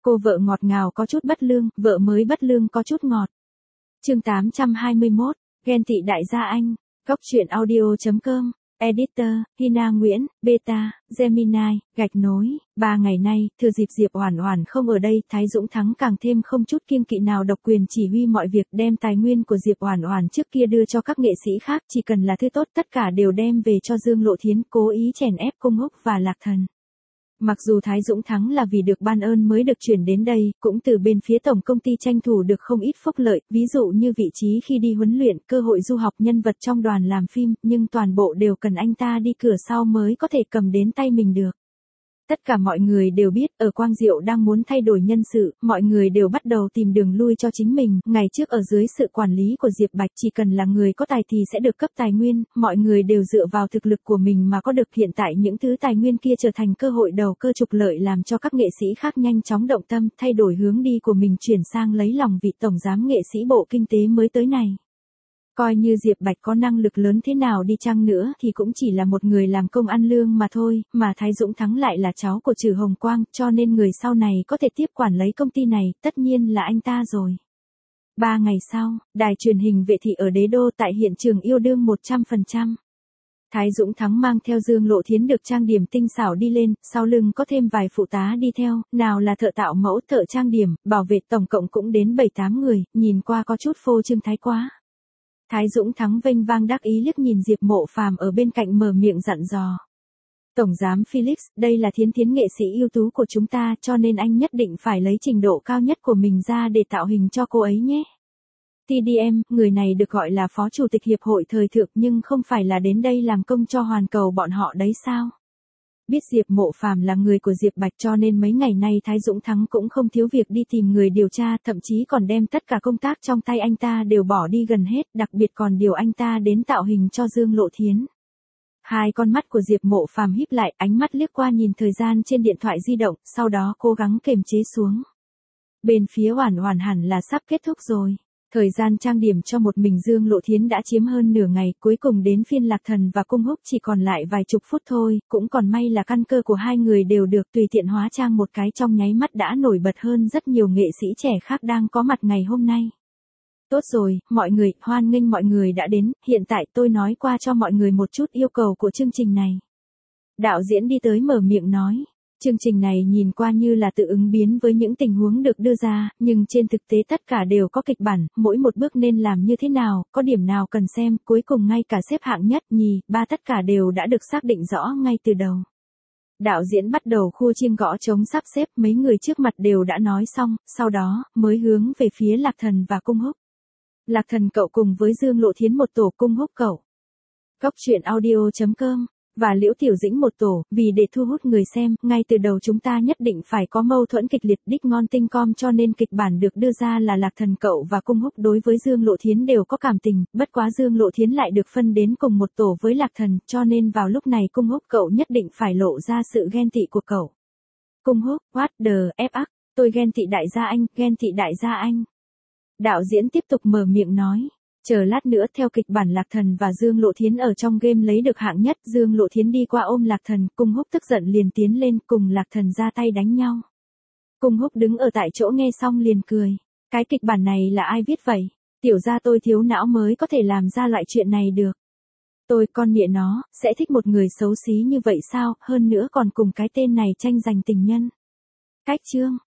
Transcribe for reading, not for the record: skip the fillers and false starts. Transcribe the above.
Cô vợ ngọt ngào có chút bất lương, vợ mới bất lương có chút ngọt. Chương 821, ghen tị đại gia anh. Góc truyện audio.com. Editor, Hina Nguyễn, Beta, Gemini, gạch nối. 3 ngày nay, thừa dịp Diệp Oản Oản không ở đây, Thái Dũng Thắng càng thêm không chút kiêng kỵ nào độc quyền chỉ huy mọi việc, đem tài nguyên của Diệp Oản Oản trước kia đưa cho các nghệ sĩ khác, chỉ cần là thứ tốt tất cả đều đem về cho Dương Lộ Thiến, cố ý chèn ép Cung Húc và Lạc Thần. Mặc dù Thái Dũng Thắng là vì được ban ơn mới được chuyển đến đây, cũng từ bên phía tổng công ty tranh thủ được không ít phúc lợi, ví dụ như vị trí khi đi huấn luyện, cơ hội du học nhân vật trong đoàn làm phim, nhưng toàn bộ đều cần anh ta đi cửa sau mới có thể cầm đến tay mình được. Tất cả mọi người đều biết, ở Quang Diệu đang muốn thay đổi nhân sự, mọi người đều bắt đầu tìm đường lui cho chính mình, ngày trước ở dưới sự quản lý của Diệp Bạch chỉ cần là người có tài thì sẽ được cấp tài nguyên, mọi người đều dựa vào thực lực của mình mà có được, hiện tại những thứ tài nguyên kia trở thành cơ hội đầu cơ trục lợi làm cho các nghệ sĩ khác nhanh chóng động tâm, thay đổi hướng đi của mình chuyển sang lấy lòng vị tổng giám nghệ sĩ bộ kinh tế mới tới này. Coi như Diệp Bạch có năng lực lớn thế nào đi chăng nữa thì cũng chỉ là một người làm công ăn lương mà thôi, mà Thái Dũng Thắng lại là cháu của Trử Hồng Quang, cho nên người sau này có thể tiếp quản lấy công ty này, tất nhiên là anh ta rồi. 3 ngày sau, đài truyền hình Vệ Thị ở Đế Đô tại hiện trường yêu đương 100%. Thái Dũng Thắng mang theo Dương Lộ Thiến được trang điểm tinh xảo đi lên, sau lưng có thêm vài phụ tá đi theo, nào là thợ tạo mẫu, thợ trang điểm, bảo vệ, tổng cộng cũng đến 7-8 người, nhìn qua có chút phô trương thái quá. Thái Dũng Thắng vênh vang đắc ý liếc nhìn Diệp Mộ Phàm ở bên cạnh mở miệng dặn dò. Tổng giám Felix, đây là Thiến Thiến nghệ sĩ ưu tú của chúng ta, cho nên anh nhất định phải lấy trình độ cao nhất của mình ra để tạo hình cho cô ấy nhé. TDM, người này được gọi là phó chủ tịch hiệp hội thời thượng nhưng không phải là đến đây làm công cho hoàn cầu bọn họ đấy sao? Biết Diệp Mộ Phàm là người của Diệp Bạch cho nên mấy ngày nay Thái Dũng Thắng cũng không thiếu việc đi tìm người điều tra, thậm chí còn đem tất cả công tác trong tay anh ta đều bỏ đi gần hết, đặc biệt còn điều anh ta đến tạo hình cho Dương Lộ Thiến. Hai con mắt của Diệp Mộ Phàm híp lại, ánh mắt liếc qua nhìn thời gian trên điện thoại di động, sau đó cố gắng kiềm chế xuống. Bên phía Oản Oản hẳn là sắp kết thúc rồi. Thời gian trang điểm cho một mình Dương Lộ Thiến đã chiếm hơn nửa ngày, cuối cùng đến phiên Lạc Thần và Cung Húc chỉ còn lại vài chục phút thôi, cũng còn may là căn cơ của hai người đều được tùy tiện hóa trang một cái trong nháy mắt đã nổi bật hơn rất nhiều nghệ sĩ trẻ khác đang có mặt ngày hôm nay. Tốt rồi, mọi người, hoan nghênh mọi người đã đến, hiện tại tôi nói qua cho mọi người một chút yêu cầu của chương trình này. Đạo diễn đi tới mở miệng nói. Chương trình này nhìn qua như là tự ứng biến với những tình huống được đưa ra, nhưng trên thực tế tất cả đều có kịch bản, mỗi một bước nên làm như thế nào, có điểm nào cần xem, cuối cùng ngay cả xếp hạng nhất, nhì, ba tất cả đều đã được xác định rõ ngay từ đầu. Đạo diễn bắt đầu khua chiêng gõ trống sắp xếp, mấy người trước mặt đều đã nói xong, sau đó, mới hướng về phía Lạc Thần và Cung Húc. Lạc Thần cậu cùng với Dương Lộ Thiến một tổ, Cung Húc cậu. Góc truyện audio.com. Và Liễu Tiểu Dĩnh một tổ, vì để thu hút người xem, ngay từ đầu chúng ta nhất định phải có mâu thuẫn kịch liệt, đích ngon tinh com, cho nên kịch bản được đưa ra là Lạc Thần cậu và Cung Húc đối với Dương Lộ Thiến đều có cảm tình, bất quá Dương Lộ Thiến lại được phân đến cùng một tổ với Lạc Thần, cho nên vào lúc này Cung Húc cậu nhất định phải lộ ra sự ghen tị của cậu. Cung Húc, what the fuck, tôi ghen tị đại gia anh, ghen tị đại gia anh. Đạo diễn tiếp tục mở miệng nói. Chờ lát nữa theo kịch bản Lạc Thần và Dương Lộ Thiến ở trong game lấy được hạng nhất, Dương Lộ Thiến đi qua ôm Lạc Thần, Cung Húc tức giận liền tiến lên cùng Lạc Thần ra tay đánh nhau. Cung Húc đứng ở tại chỗ nghe xong liền cười. Cái kịch bản này là ai viết vậy? Tiểu gia tôi thiếu não mới có thể làm ra loại chuyện này được. Tôi con mẹ nó, sẽ thích một người xấu xí như vậy sao, hơn nữa còn cùng cái tên này tranh giành tình nhân. Cách chương.